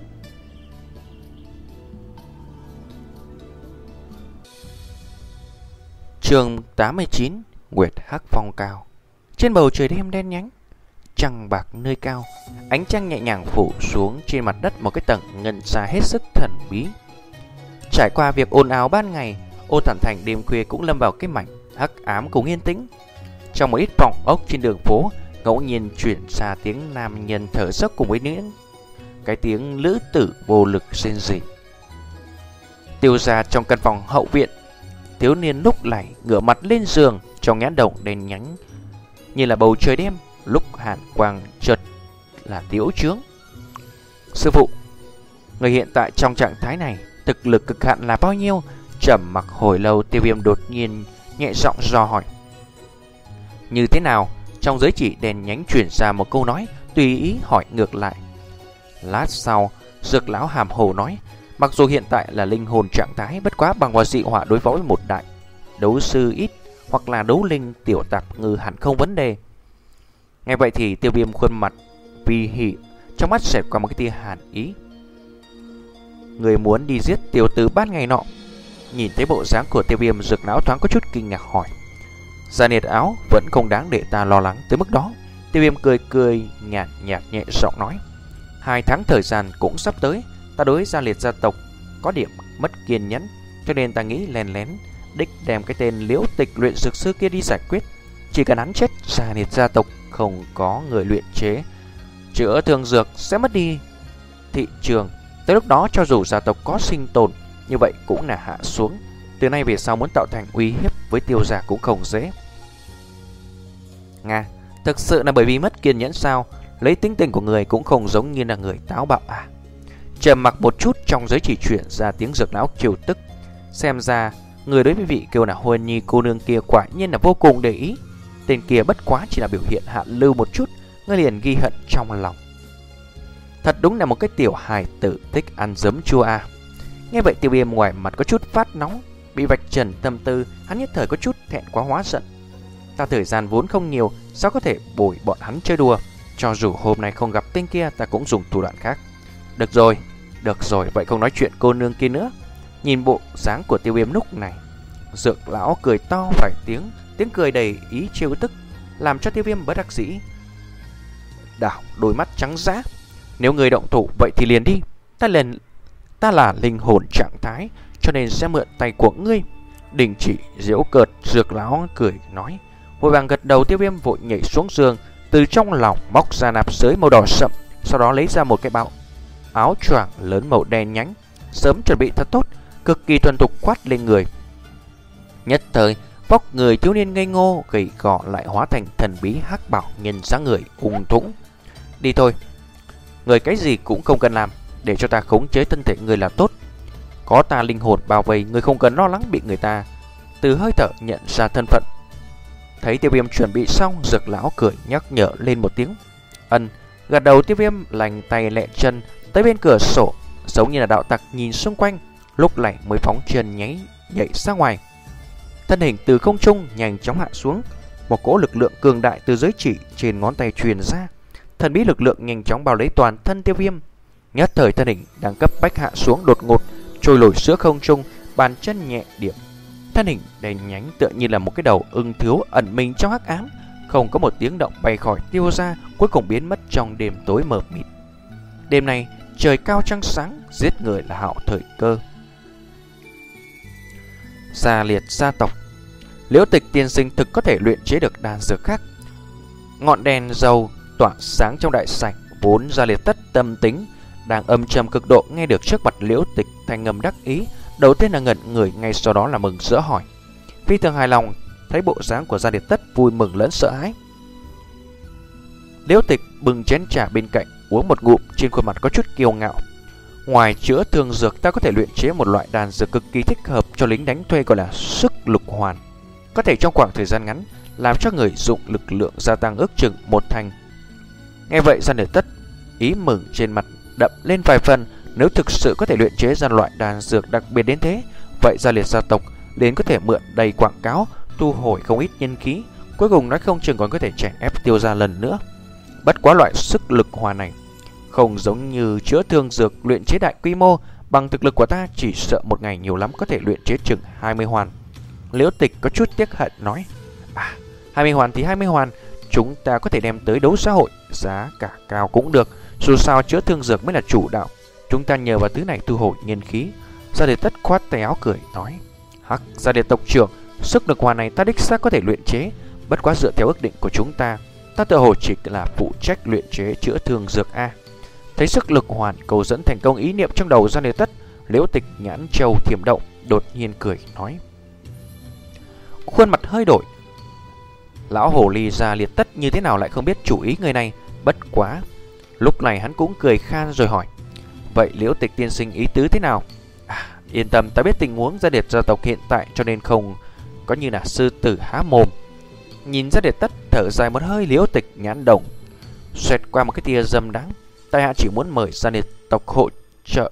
Chương tám mươi chín: Nguyệt Hắc Phong Cao. Trên bầu trời đêm đen nhánh, trăng bạc nơi cao, ánh trăng nhẹ nhàng phủ xuống trên mặt đất một cái tầng ngân xa hết sức thần bí. Trải qua việc ồn ào ban ngày, Ô Thản Thành đêm khuya cũng lâm vào cái mảnh hắc ám cùng yên tĩnh. Trong một ít phòng ốc trên đường phố, ngẫu nhiên chuyển ra tiếng nam nhân thở dốc cùng với những cái tiếng lữ tử vô lực rên rỉ. Tiêu gia trong căn phòng hậu viện, thiếu niên lúc này ngửa mặt lên giường, trong nhãn đồng đen nhánh như là bầu trời đêm, lúc hàn quang chợt là tiễu trướng. Sư phụ, người hiện tại trong trạng thái này, thực lực cực hạn là bao nhiêu? Trầm mặc hồi lâu, Tiêu Viêm đột nhiên nhẹ giọng dò hỏi. Như thế nào? Trong giới chỉ đèn nhánh chuyển ra một câu nói, tùy ý hỏi ngược lại. Lát sau, Dược lão hàm hồ nói, mặc dù hiện tại là linh hồn trạng thái, bất quá bằng vào dị họa đối phó với một đại đấu sư ít hoặc là đấu linh tiểu tạp ngư hẳn không vấn đề. Nghe vậy thì Tiêu Viêm khuôn mặt vi hỉ, trong mắt xẹt qua một cái tia hàn ý. Người muốn đi giết tiểu tử ban ngày nọ? Nhìn thấy bộ dáng của Tiêu Viêm, Dược lão thoáng có chút kinh ngạc hỏi. Gia Liệt Áo vẫn không đáng để ta lo lắng tới mức đó. Tiêu Viêm cười cười nhạt nhạt nhẹ giọng nói. Hai tháng thời gian cũng sắp tới, ta đối Gia Liệt gia tộc có điểm mất kiên nhẫn, cho nên ta nghĩ lén lén đích đem cái tên Liễu Tịch luyện dược sư kia đi giải quyết. Chỉ cần hắn chết, Gia Liệt gia tộc không có người luyện chế chữa thương dược sẽ mất đi thị trường. Tới lúc đó cho dù gia tộc có sinh tồn, như vậy cũng là hạ xuống. Từ nay về sau muốn tạo thành uy hiếp với Tiêu gia cũng không dễ. Nga, thực sự là bởi vì mất kiên nhẫn sao? lấy tính tình của người cũng không giống như là người táo bạo à. Trầm mặc một chút, trong giới chỉ chuyển ra tiếng Dược lão trêu tức. Xem ra người đối với vị kêu là Huân Nhi cô nương kia quả nhiên là vô cùng để ý. Tên kia bất quá chỉ là biểu hiện hạ lưu một chút, ngươi liền ghi hận trong lòng. Thật đúng là một cái tiểu hài tử thích ăn giấm chua à. Nghe vậy Tiêu Viêm ngoài mặt có chút phát nóng, bị vạch trần tâm tư, hắn nhất thời có chút thẹn quá hóa giận. Ta thời gian vốn không nhiều, sao có thể bồi bọn hắn chơi đùa? Cho dù hôm nay không gặp tên kia, ta cũng dùng thủ đoạn khác. Được rồi, được rồi, vậy không nói chuyện cô nương kia nữa. Nhìn bộ dáng của Tiêu Viêm lúc này, Dược lão cười to vài tiếng, tiếng cười đầy ý trêu tức, làm cho Tiêu Viêm bất đắc dĩ đảo đôi mắt trắng dã. Nếu người động thủ vậy thì liền đi. Ta lần ta là linh hồn trạng thái, cho nên sẽ mượn tay của ngươi. Đình chỉ giễu cợt, Dược lão cười nói. Vội vàng gật đầu. Tiêu Viêm vội nhảy xuống giường, từ trong lòng móc ra nạp giới màu đỏ sậm, sau đó lấy ra một cái bao áo choàng lớn màu đen nhánh, sớm chuẩn bị thật tốt, cực kỳ thuần thục khoát lên người. Nhất thời, vóc người thiếu niên ngây ngô gầy gò lại hóa thành thần bí hắc bảo nhân dáng người ung thũng. Đi thôi, người cái gì cũng không cần làm, để cho ta khống chế thân thể người là tốt. Có ta linh hồn bảo vệ, người không cần lo lắng bị người ta từ hơi thở nhận ra thân phận. Thấy Tiêu Viêm chuẩn bị xong, Dược lão cười nhắc nhở lên một tiếng. Ân, gật đầu. Tiêu Viêm lành tay lẹ chân tới bên cửa sổ, giống như là đạo tặc nhìn xung quanh, lúc này mới phóng chân nháy nhảy ra ngoài. Thân hình từ không trung nhanh chóng hạ xuống, một cỗ lực lượng cường đại từ giới chỉ trên ngón tay truyền ra, thần bí lực lượng nhanh chóng bao lấy toàn thân Tiêu Viêm. Nhất thời thân hình đang cấp bách hạ xuống đột ngột, trôi nổi giữa không trung, bàn chân nhẹ điểm, thân hình đen nhánh tựa như là một cái đầu ưng thiếu ẩn mình trong hắc ám, không có một tiếng động bay khỏi tiêu ra, cuối cùng biến mất trong đêm tối mờ mịt. Đêm nay trời cao trăng sáng, giết người là hạo thời cơ. Gia liệt gia tộc. Liễu Tịch tiên sinh thực có thể luyện chế được đan dược khác. Ngọn đèn dầu tỏa sáng trong đại sảnh, vốn Gia Liệt tất tâm tính đang âm trầm cực độ, nghe được trước mặt Liễu Tịch thanh ngầm đắc ý, đầu tiên là ngẩn người, ngay sau đó là mừng rỡ hỏi. Phi thường hài lòng, thấy bộ dáng của Gia Liệt tất vui mừng lẫn sợ hãi. Liễu Tịch bưng chén trà bên cạnh uống một ngụm, trên khuôn mặt có chút kiêu ngạo. Ngoài chữa thương dược, ta có thể luyện chế một loại đan dược cực kỳ thích hợp cho lính đánh thuê, gọi là sức lục hoàn, có thể trong khoảng thời gian ngắn làm cho người dụng lực lượng gia tăng ước chừng một thành. Nghe vậy, Gia Liệt tất ý mừng trên mặt đậm lên vài phần. Nếu thực sự có thể luyện chế ra loại đan dược đặc biệt đến thế, vậy Gia Liệt gia tộc đến có thể mượn đầy quảng cáo, thu hồi không ít nhân khí, cuối cùng nói không chừng còn có thể chèn ép Tiêu gia lần nữa. Bất quá loại sức lực hòa này không giống như chữa thương dược luyện chế đại quy mô, bằng thực lực của ta chỉ sợ một ngày nhiều lắm có thể luyện chế chừng hai mươi hoàn. Liễu Tịch có chút tiếc hận nói. À, hai mươi hoàn thì hai mươi hoàn, chúng ta có thể đem tới đấu xã hội, giá cả cao cũng được, dù sao chữa thương dược mới là chủ đạo, chúng ta nhờ vào thứ này thu hồi nhân khí. Gia Liệt tất khoát tay áo cười nói. Hắc, Gia Liệt tộc trưởng, sức lực hoàn này ta đích xác có thể luyện chế, bất quá dựa theo ước định của chúng ta, ta tự hồ chỉ là phụ trách luyện chế chữa thương dược a. Thấy sức lực hoàn cầu dẫn thành công ý niệm trong đầu Gia Liệt tất, Liễu Tịch nhãn châu thiểm động, đột nhiên cười nói. Khuôn mặt hơi đổi. Lão hồ ly Gia Liệt tất như thế nào lại không biết chủ ý người này, bất quá lúc này hắn cũng cười khan rồi hỏi. Vậy Liễu Tịch tiên sinh ý tứ thế nào? À, yên tâm, ta biết tình huống Gia Liệt gia tộc hiện tại, cho nên không có như là sư tử há mồm. Nhìn Gia Liệt tất thở dài một hơi, Liễu Tịch nhãn đồng xoẹt qua một cái tia dâm đắng. Tại hạ chỉ muốn mời Gia Liệt tộc hỗ trợ,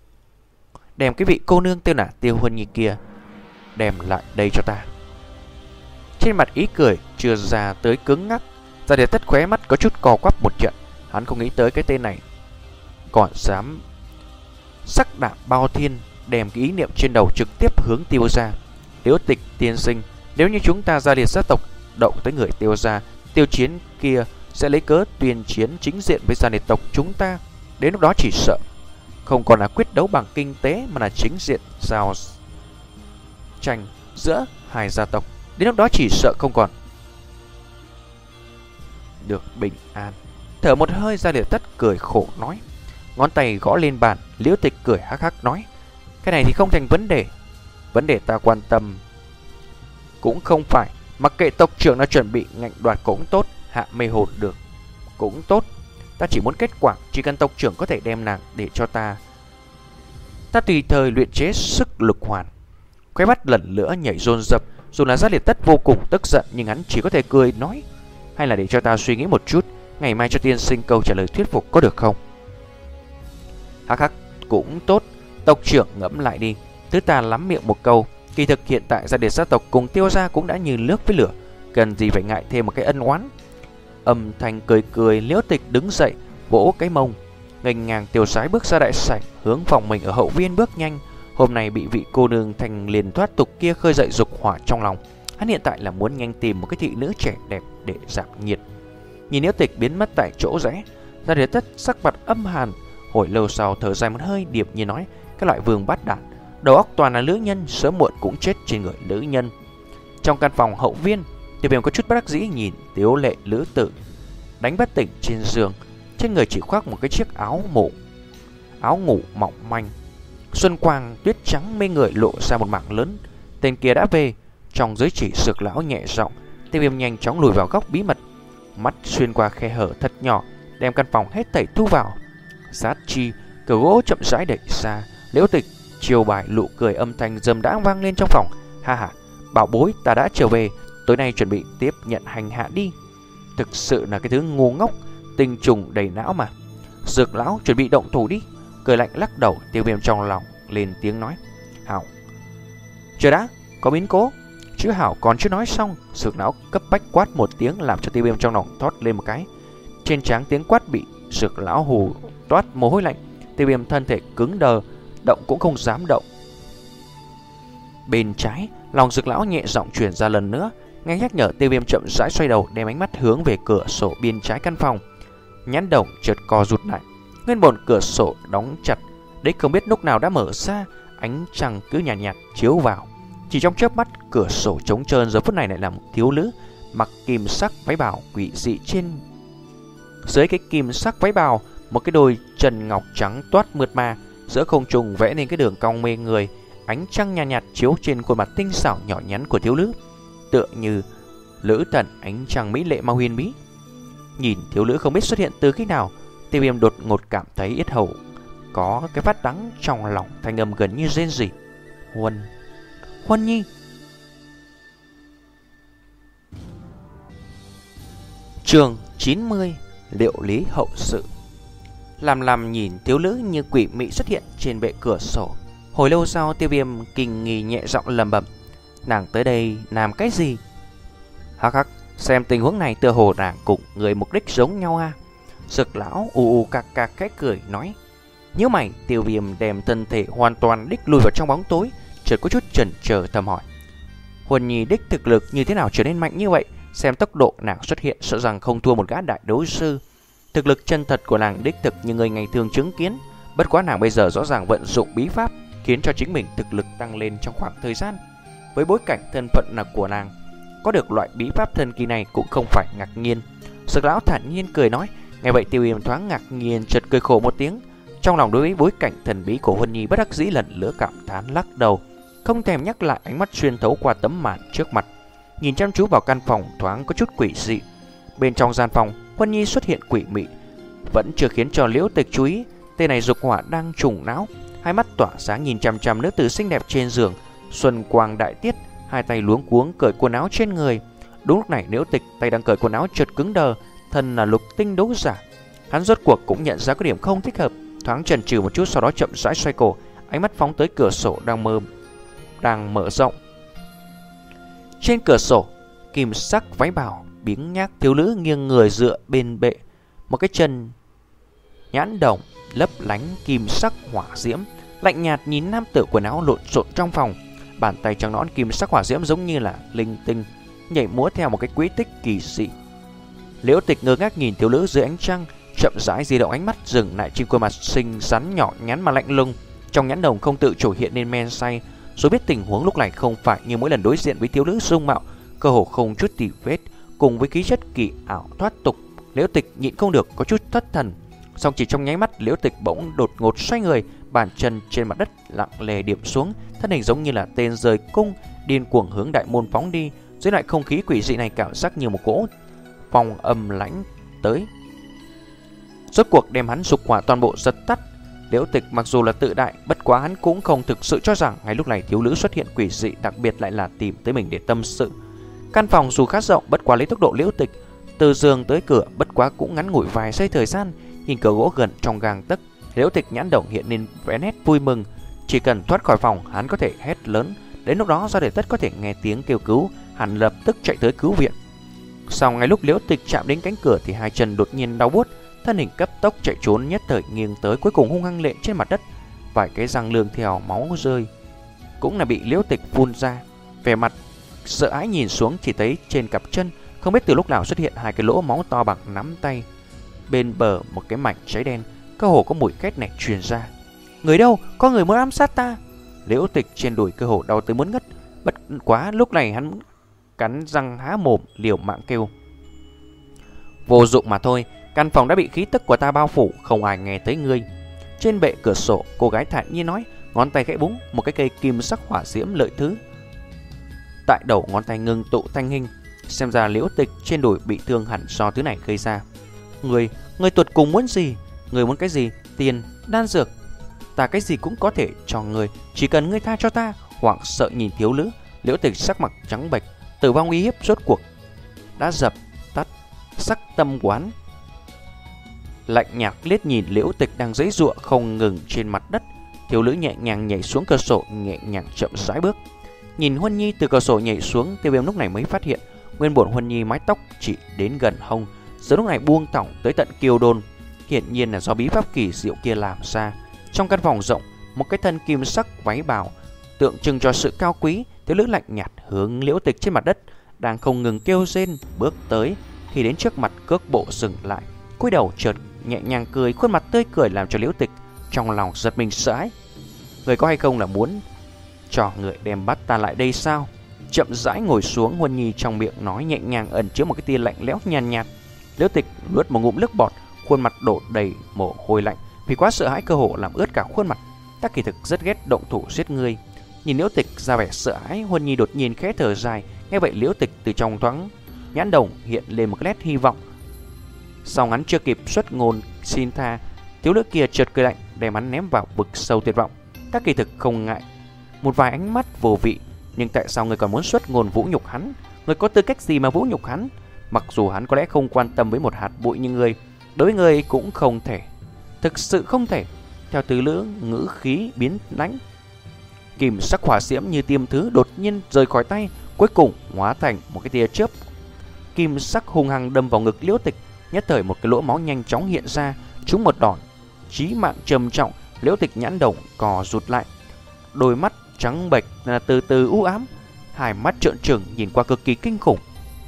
đem cái vị cô nương tên là Tiêu Huân Nhi kia đem lại đây cho ta. Trên mặt ý cười chưa ra tới cứng ngắc, Gia Liệt tất khóe mắt có chút co quắp một trận. Hắn không nghĩ tới cái tên này còn dám sắc đạm bao thiên, đem cái ý niệm trên đầu trực tiếp hướng Tiêu gia. Liễu Tịch tiên sinh, nếu như chúng ta Gia Liệt gia tộc động tới người Tiêu gia, Tiêu Chiến kia sẽ lấy cớ tuyên chiến chính diện với Gia Liệt tộc chúng ta. Đến lúc đó chỉ sợ không còn là quyết đấu bằng kinh tế, mà là chính diện giao tranh giữa hai gia tộc. Đến lúc đó chỉ sợ không còn được bình an. Thở một hơi, Gia Liệt tất cười khổ nói. Ngón tay gõ lên bàn, Liễu Tịch cười hắc hắc nói. Cái này thì không thành vấn đề. Vấn đề ta quan tâm cũng không phải mặc kệ tộc trưởng đã chuẩn bị ngạnh đoạt cũng tốt, hạ mê hồn được cũng tốt. Ta chỉ muốn kết quả, chỉ cần tộc trưởng có thể đem nàng để cho ta, ta tùy thời luyện chế sức lực hoàn. Khóe mắt lần nữa nhảy dồn dập. Dù là Gia Liệt Tất vô cùng tức giận, nhưng hắn chỉ có thể cười nói, hay là để cho ta suy nghĩ một chút, ngày mai cho tiên sinh câu trả lời thuyết phục có được không? Hắc hắc, cũng tốt. Tộc trưởng ngẫm lại đi. Thứ ta lắm miệng một câu, kỳ thực hiện tại Gia Liệt gia tộc cùng Tiêu gia cũng đã như nước với lửa, cần gì phải ngại thêm một cái ân oán. Âm thanh cười cười, Liễu Tịch đứng dậy, vỗ cái mông, nghênh ngang tiêu sái bước ra đại sảnh, hướng phòng mình ở hậu viên bước nhanh. Hôm nay bị vị cô nương thành liền thoát tục kia khơi dậy dục hỏa trong lòng, hắn hiện tại là muốn nhanh tìm một cái thị nữ trẻ đẹp để giảm nhiệt. Nhìn Liễu Tịch biến mất tại chỗ rẽ, Gia Liệt Tất sắc mặt âm hàn, hồi lâu sau thở dài một hơi, điệp như nói, cái loại vương bát đản, đầu óc toàn là nữ nhân, sớm muộn cũng chết trên người nữ nhân. Trong căn phòng hậu viên, Tiêu Viêm có chút bất đắc dĩ nhìn tiếu lệ lữ tử đánh bất tỉnh trên giường, trên người chỉ khoác một cái chiếc áo mũ, áo ngủ mỏng manh. Xuân quang tuyết trắng mê người lộ ra một mảng lớn. Tên kia đã về. Trong giới chỉ Dược lão nhẹ giọng. Tiêu Viêm nhanh chóng lùi vào góc bí mật, mắt xuyên qua khe hở thật nhỏ, đem căn phòng hết thảy thu vào. Sát chi, cửa gỗ chậm rãi đẩy ra. Liễu Tịch chiều bài nụ cười, âm thanh dâm đã vang lên trong phòng. Ha ha, bảo bối, ta đã trở về, tối nay chuẩn bị tiếp nhận hành hạ đi. Thực sự là cái thứ ngu ngốc, tinh trùng đầy não mà. Dược lão chuẩn bị động thủ đi. Cười lạnh lắc đầu. Tiêu Viêm trong lòng lên tiếng nói, Hảo, chờ đã, có biến cố. Chứ Hảo còn chưa nói xong, Dược lão cấp bách quát một tiếng, làm cho Tiêu Viêm trong lòng thoát lên một cái. Trên trán tiếng quát bị Dược lão hù toát mồ hôi lạnh. Tiêu Viêm thân thể cứng đờ, động cũng không dám động. Bên trái, lòng Dược lão nhẹ giọng truyền ra lần nữa, nghe nhắc nhở. Tiêu Viêm chậm rãi xoay đầu, đem ánh mắt hướng về cửa sổ bên trái căn phòng. Nhãn đồng chợt co rụt lại. Nguyên bổn cửa sổ đóng chặt, đấy không biết lúc nào đã mở ra, ánh trăng cứ nhạt nhạt chiếu vào. Chỉ trong chớp mắt, cửa sổ trống trơn giờ phút này lại là một thiếu nữ mặc kim sắc váy bào quỷ dị, trên dưới cái kim sắc váy bào một cái đôi chân ngọc trắng toát mượt mà, giữa không trung vẽ nên cái đường cong mê người. Ánh trăng nhạt nhạt chiếu trên khuôn mặt tinh xảo nhỏ nhắn của thiếu nữ, tựa như lữ tần ánh trăng mỹ lệ mà huyền bí. Nhìn thiếu nữ không biết xuất hiện từ khi nào, Tiêu Viêm đột ngột cảm thấy yết hầu có cái phát đắng trong lòng, thanh âm gần như rên rỉ. Huân, Huân Nhi. Chương chín mươi, liệu lý hậu sự. Làm làm nhìn thiếu nữ như quỷ mị xuất hiện trên bệ cửa sổ. Hồi lâu sau, Tiêu Viêm kinh nghi nhẹ giọng lẩm bẩm, nàng tới đây làm cái gì? Hắc hắc, xem tình huống này tựa hồ nàng cùng người mục đích giống nhau à? Dược lão u u cạc cạc khẽ cười nói. Nhớ mày, Tiêu Viêm đem thân thể hoàn toàn đích lùi vào trong bóng tối, chợt có chút chần chờ thầm hỏi, Huân Nhi đích thực lực như thế nào trở nên mạnh như vậy? Xem tốc độ nàng xuất hiện sợ rằng không thua một gã đại đấu sư. Thực lực chân thật của nàng đích thực như người ngày thường chứng kiến, bất quá nàng bây giờ rõ ràng vận dụng bí pháp, khiến cho chính mình thực lực tăng lên trong khoảng thời gian. Với bối cảnh thân phận là của nàng, có được loại bí pháp thần kỳ này cũng không phải ngạc nhiên. Dược lão thản nhiên cười nói. Nghe vậy Tiêu Viêm thoáng ngạc nhiên, chợt cười khổ một tiếng. Trong lòng đối với bối cảnh thần bí của Huân Nhi bất đắc dĩ lần nữa cảm thán lắc đầu, không thèm nhắc lại. Ánh mắt xuyên thấu qua tấm màn trước mặt, nhìn chăm chú vào căn phòng thoáng có chút quỷ dị. Bên trong gian phòng, Huân Nhi xuất hiện quỷ mị, vẫn chưa khiến cho Liễu Tịch chú ý. Tên này dục hỏa đang trùng não, hai mắt tỏa sáng nhìn chằm chằm nữ tử xinh đẹp trên giường. Xuân quang đại tiết, hai tay luống cuống cởi quần áo trên người. Đúng lúc này Liễu Tịch tay đang cởi quần áo chợt cứng đờ. Thân là lục tinh đấu giả, hắn rốt cuộc cũng nhận ra có điểm không thích hợp, thoáng chần chừ một chút, sau đó chậm rãi xoay cổ, ánh mắt phóng tới cửa sổ đang mơ đang mở rộng. Trên cửa sổ, kim sắc váy bào biếng nhác thiếu nữ nghiêng người dựa bên bệ, một cái chân nhãn đồng lấp lánh kim sắc hỏa diễm, lạnh nhạt nhìn nam tử quần áo lộn xộn trong phòng. Bàn tay trắng nõn kim sắc hỏa diễm giống như là linh tinh nhảy múa theo một cái quỹ tích kỳ dị. Liễu Tịch ngơ ngác nhìn thiếu nữ dưới ánh trăng, chậm rãi di động ánh mắt dừng lại trên khuôn mặt xinh xắn nhỏ nhắn mà lạnh lùng. Trong nhãn đồng không tự chủ hiện lên men say, rồi biết tình huống lúc này không phải như mỗi lần đối diện với thiếu nữ dung mạo cơ hồ không chút tì vết, cùng với khí chất kỳ ảo thoát tục. Liễu Tịch nhịn không được có chút thất thần. Song chỉ trong nháy mắt, Liễu Tịch bỗng đột ngột xoay người, bàn chân trên mặt đất lặng lề điểm xuống, thân hình giống như là tên rời cung, điên cuồng hướng đại môn phóng đi. Dưới loại không khí quỷ dị này, cảm giác như một cỗ phong âm lãnh tới, rốt cuộc đem hắn dục hỏa toàn bộ giật tắt. Liễu Tịch mặc dù là tự đại, bất quá hắn cũng không thực sự cho rằng ngay lúc này thiếu nữ xuất hiện quỷ dị, đặc biệt lại là tìm tới mình để tâm sự. Căn phòng dù khá rộng, bất quá lấy tốc độ Liễu Tịch từ giường tới cửa bất quá cũng ngắn ngủi vài giây thời gian. Nhìn cửa gỗ gần trong gang tấc, Liễu Tịch nhãn đồng hiện lên vẻ nét vui mừng. Chỉ cần thoát khỏi phòng, hắn có thể hét lớn, đến lúc đó Gia Đề Tất có thể nghe tiếng kêu cứu, hắn lập tức chạy tới cứu viện. Sau ngay lúc Liễu Tịch chạm đến cánh cửa thì hai chân đột nhiên đau buốt, thân hình cấp tốc chạy trốn, nhất thời nghiêng tới, cuối cùng hung hăng lệ trên mặt đất, vài cái răng lương theo máu rơi cũng là bị Liễu Tịch phun ra. Vẻ mặt sợ hãi nhìn xuống, chỉ thấy trên cặp chân không biết từ lúc nào xuất hiện hai cái lỗ máu to bằng nắm tay, bên bờ một cái mảnh cháy đen, cơ hồ có mùi khét này truyền ra. Người đâu? Có người muốn ám sát ta! Liễu Tịch trên đùi cơ hồ đau tới muốn ngất, bất quá lúc này hắn cắn răng há mồm liều mạng kêu. Vô dụng mà thôi, căn phòng đã bị khí tức của ta bao phủ, không ai nghe thấy ngươi. Trên bệ cửa sổ, cô gái thản nhiên nói, ngón tay khẽ búng, một cái cây kim sắc hỏa diễm lợi thứ tại đầu ngón tay ngưng tụ thanh hình. Xem ra Liễu Tịch trên đùi bị thương hẳn do thứ này gây ra. Người, người tuột cùng muốn gì? Người muốn cái gì? Tiền, đan dược? Ta cái gì cũng có thể cho người, chỉ cần ngươi tha cho ta. Hoảng sợ nhìn thiếu nữ, Liễu Tịch sắc mặt trắng bệch, tử vong uy hiếp rốt cuộc đã dập tắt sắc tâm quán. Lạnh nhạt liếc nhìn Liễu Tịch đang giãy giụa không ngừng trên mặt đất, thiếu nữ nhẹ nhàng nhảy xuống cửa sổ, nhẹ nhàng chậm rãi bước. Nhìn Huân Nhi từ cửa sổ nhảy xuống, Tiêu Viêm lúc này mới phát hiện nguyên bổn Huân Nhi mái tóc chỉ đến gần hông, giờ lúc này buông thõng tới tận kiêu đôn, hiển nhiên là do bí pháp kỳ diệu kia làm ra. Trong căn phòng rộng, một cái thân kim sắc váy bào tượng trưng cho sự cao quý, thiếu nữ lạnh nhạt hướng Liễu Tịch trên mặt đất đang không ngừng kêu rên bước tới, khi đến trước mặt cước bộ dừng lại, cúi đầu chợt nhẹ nhàng cười, khuôn mặt tươi cười làm cho Liễu Tịch trong lòng giật mình sợ hãi. Người có hay không là muốn cho người đem bắt ta lại đây sao? Chậm rãi ngồi xuống, Huân Nhi trong miệng nói nhẹ nhàng ẩn chứa một cái tia lạnh lẽo nhàn nhạt, nhạt. Liễu Tịch nuốt một ngụm nước bọt, khuôn mặt đổ đầy mồ hôi lạnh, vì quá sợ hãi cơ hồ làm ướt cả khuôn mặt. Ta kỳ thực rất ghét động thủ giết ngươi. Nhìn Liễu Tịch ra vẻ sợ hãi, Huân Nhi đột nhiên khẽ thở dài. Nghe vậy Liễu Tịch từ trong thoáng nhãn đồng hiện lên một nét hy vọng. Sau hắn chưa kịp xuất ngôn xin tha, thiếu nữ kia chợt cười lạnh, đem hắn ném vào vực sâu tuyệt vọng. Ta kỳ thực không ngại một vài ánh mắt vô vị, nhưng tại sao người còn muốn xuất ngôn vũ nhục hắn? Người có tư cách gì mà vũ nhục hắn? Mặc dù hắn có lẽ không quan tâm với một hạt bụi như người, đối với người cũng không thể, thực sự không thể. Theo từ lữ ngữ khí biến lãnh, kim sắc hỏa diễm như tiêm thứ đột nhiên rời khỏi tay, cuối cùng hóa thành một cái tia chớp kim sắc hung hăng đâm vào ngực Liễu Tịch. Nhất thời một cái lỗ máu nhanh chóng hiện ra, trúng một đòn chí mạng trầm trọng. Liễu Tịch nhãn đồng cò rụt lại, đôi mắt trắng bệch là từ từ u ám, hai mắt trợn trừng nhìn qua cực kỳ kinh khủng.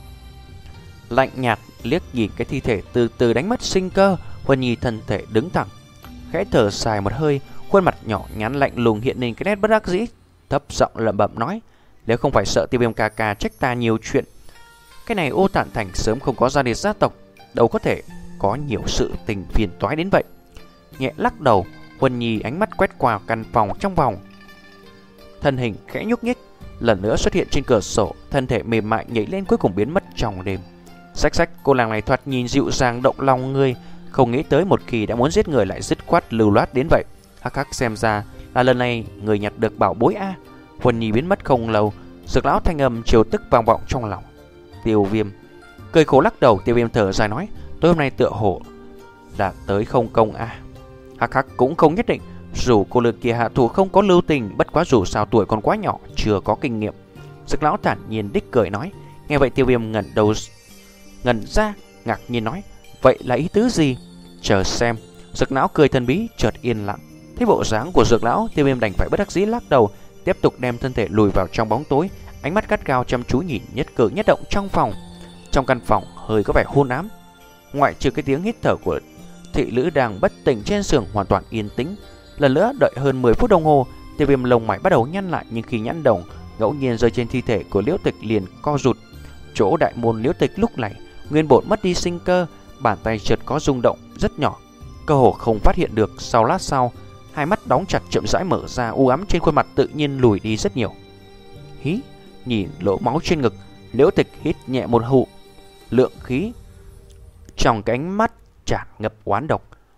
Lạnh nhạt liếc nhìn cái thi thể từ từ đánh mất sinh cơ, Huân Nhi thân thể đứng thẳng, khẽ thở dài một hơi, khuôn mặt nhỏ nhắn lạnh lùng hiện lên cái nét bất đắc dĩ, thấp giọng lẩm bẩm nói: nếu không phải sợ Tiêu Viêm ca ca trách ta nhiều chuyện, cái này Ô Tản Thành sớm không có gia đình gia tộc, đâu có thể có nhiều sự tình phiền toái đến vậy. Nhẹ lắc đầu, Huân Nhi ánh mắt quét qua căn phòng trong vòng, thân hình khẽ nhúc nhích, lần nữa xuất hiện trên cửa sổ, thân thể mềm mại nhảy lên, cuối cùng biến mất trong đêm. Xách xách, cô nàng này thoạt nhìn dịu dàng động lòng người, không nghĩ tới một khi đã muốn giết người lại dứt khoát lưu loát đến vậy. Hắc hắc, xem ra là lần này người nhặt được bảo bối a. À. Huân Nhi biến mất không lâu, Dược lão thanh âm chiều tức vang vọng trong lòng. Tiêu Viêm cười khổ lắc đầu. Tiêu Viêm thở dài nói: tối hôm nay tựa hồ đã tới không công a. À. Hắc hắc, cũng không nhất định. Dù cô lực kia hạ thủ không có lưu tình, bất quá dù sao tuổi còn quá nhỏ, chưa có kinh nghiệm. Dược lão thản nhiên đích cười nói. Nghe vậy Tiêu Viêm ngẩn đầu ngẩn ra, ngạc nhiên nói: vậy là ý tứ gì? Chờ xem. Dược lão cười thần bí, chợt yên lặng. Thấy bộ dáng của Dược lão, Tiêu Viêm đành phải bất đắc dĩ lắc đầu, tiếp tục đem thân thể lùi vào trong bóng tối, ánh mắt gắt gao chăm chú nhìn nhất cử nhất động trong phòng. Trong căn phòng hơi có vẻ hôn ám, ngoại trừ cái tiếng hít thở của thị nữ đang bất tỉnh trên giường hoàn toàn yên tĩnh. Lần nữa đợi hơn mười phút đồng hồ, Tiêu Viêm lông mày bắt đầu nhăn lại, nhưng khi nhãn đồng ngẫu nhiên rơi trên thi thể của Liễu Tịch liền co rụt. Chỗ đại môn Liễu Tịch lúc này nguyên bổn mất đi sinh cơ, bàn tay chợt có rung động rất nhỏ, cơ hồ không phát hiện được. Sau lát sau, hai mắt đóng chặt chậm rãi mở ra, u ám trên khuôn mặt tự nhiên lùi đi rất nhiều. Hí, nhìn lỗ máu trên ngực, Liễu Tịch hít nhẹ một hụ, lượng khí trong cái ánh mắt tràn ngập oán độc.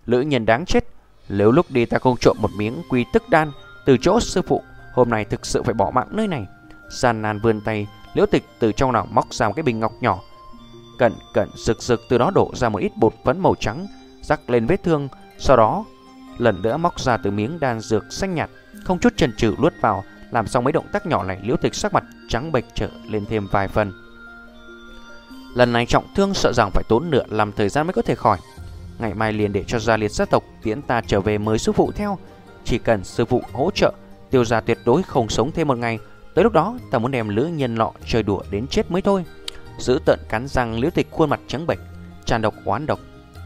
Lữ nhân đáng chết, nếu lúc đi ta không trộm một miếng quy tức đan từ chỗ sư phụ, hôm nay thực sự phải bỏ mạng nơi này. Gian nan vươn tay, Liễu Tịch từ trong nào móc ra một cái bình ngọc nhỏ, cẩn cẩn rực rực từ đó đổ ra một ít bột phấn màu trắng, rắc lên vết thương. Sau đó lần nữa móc ra từ miếng đan dược xanh nhạt, không chút chần chừ luốt vào. Làm xong mấy động tác nhỏ này, Liễu Tịch sắc mặt trắng bệch trở lên thêm vài phần. Lần này trọng thương sợ rằng phải tốn nửa làm thời gian mới có thể khỏi. Ngày mai liền để cho gia liệt gia tộc tiễn ta trở về mời sư phụ theo. Chỉ cần sư phụ hỗ trợ, Tiêu gia tuyệt đối không sống thêm một ngày. Tới lúc đó ta muốn đem lữ nhân lọ chơi đùa đến chết mới thôi. Giữ tợn cắn răng, Liễu Tịch khuôn mặt trắng bệch, tràn độc oán độc.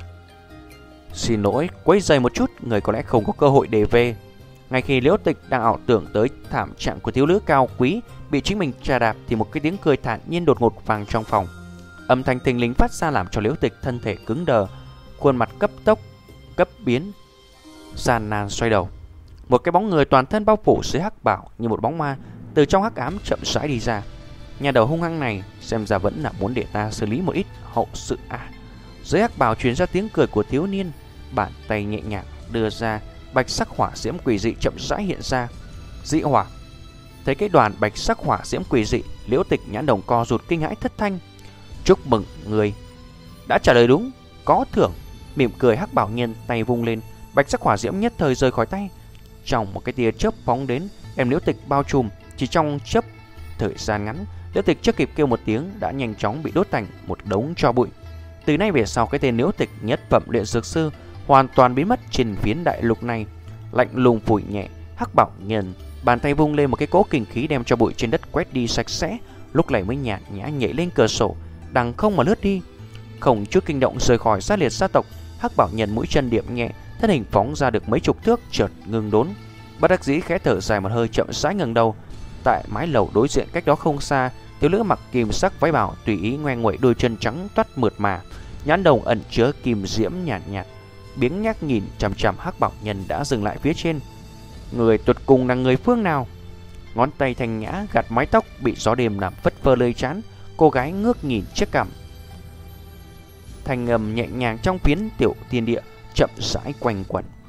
Xin lỗi, quấy rầy một chút, người có lẽ không có cơ hội để về. Ngay khi Liễu Tịch đang ảo tưởng tới thảm trạng của thiếu nữ cao quý bị chính mình trà đạp, thì một cái tiếng cười thản nhiên đột ngột vang trong phòng. Âm thanh thình lình phát ra làm cho Liễu Tịch thân thể cứng đờ, khuôn mặt cấp tốc cấp biến, gian nan xoay đầu. Một cái bóng người toàn thân bao phủ dưới hắc bào như một bóng ma từ trong hắc ám chậm rãi đi ra. Nhà đầu hung hăng này xem ra vẫn là muốn để ta xử lý một ít hậu sự à. Dưới hắc bào truyền ra tiếng cười của thiếu niên, bàn tay nhẹ nhàng đưa ra, bạch sắc hỏa diễm quỷ dị chậm rãi hiện ra. Dị hỏa. Thấy cái đoàn bạch sắc hỏa diễm quỷ dị, Liễu Tịch nhãn đồng co rụt kinh hãi thất thanh. Chúc mừng người đã trả lời đúng, có thưởng. Mỉm cười, hắc bảo nhân tay vung lên, bạch sắc hỏa diễm nhất thời rời khỏi tay, trong một cái tia chớp phóng đến, đem Liễu Tịch bao trùm. Chỉ trong chớp thời gian ngắn, Liễu Tịch chưa kịp kêu một tiếng đã nhanh chóng bị đốt thành một đống tro bụi. Từ nay về sau, cái tên Liễu Tịch nhất phẩm luyện dược sư hoàn toàn biến mất trên phiến đại lục này. Lạnh lùng phủi nhẹ, hắc bảo nhân bàn tay vung lên một cái cỗ kình khí đem cho bụi trên đất quét đi sạch sẽ. Lúc này mới nhàn nhã nhảy lên cửa sổ, đằng không mà lướt đi, không chút kinh động rời khỏi gia liệt gia tộc. Hắc bảo nhân mũi chân điểm nhẹ, thân hình phóng ra được mấy chục thước, chợt ngừng đốn, bất đắc dĩ khẽ thở dài một hơi, chậm rãi ngẩng đầu. Tại mái lầu đối diện cách đó không xa, thiếu nữ mặc kim sắc váy bào tùy ý ngoe nguậy đôi chân trắng toát mượt mà, nhãn đồng ẩn chứa kim diễm nhàn nhạt, nhạt, biếng nhác nhìn chằm chằm hắc bảo nhân đã dừng lại phía trên. Người tuột cùng là người phương nào? Ngón tay thanh nhã gạt mái tóc bị gió đêm làm phất phơ lơi chán, cô gái ngước nhìn chiếc cằm. Thanh âm nhẹ nhàng trong phiến tiểu thiên địa chậm rãi quanh quẩn.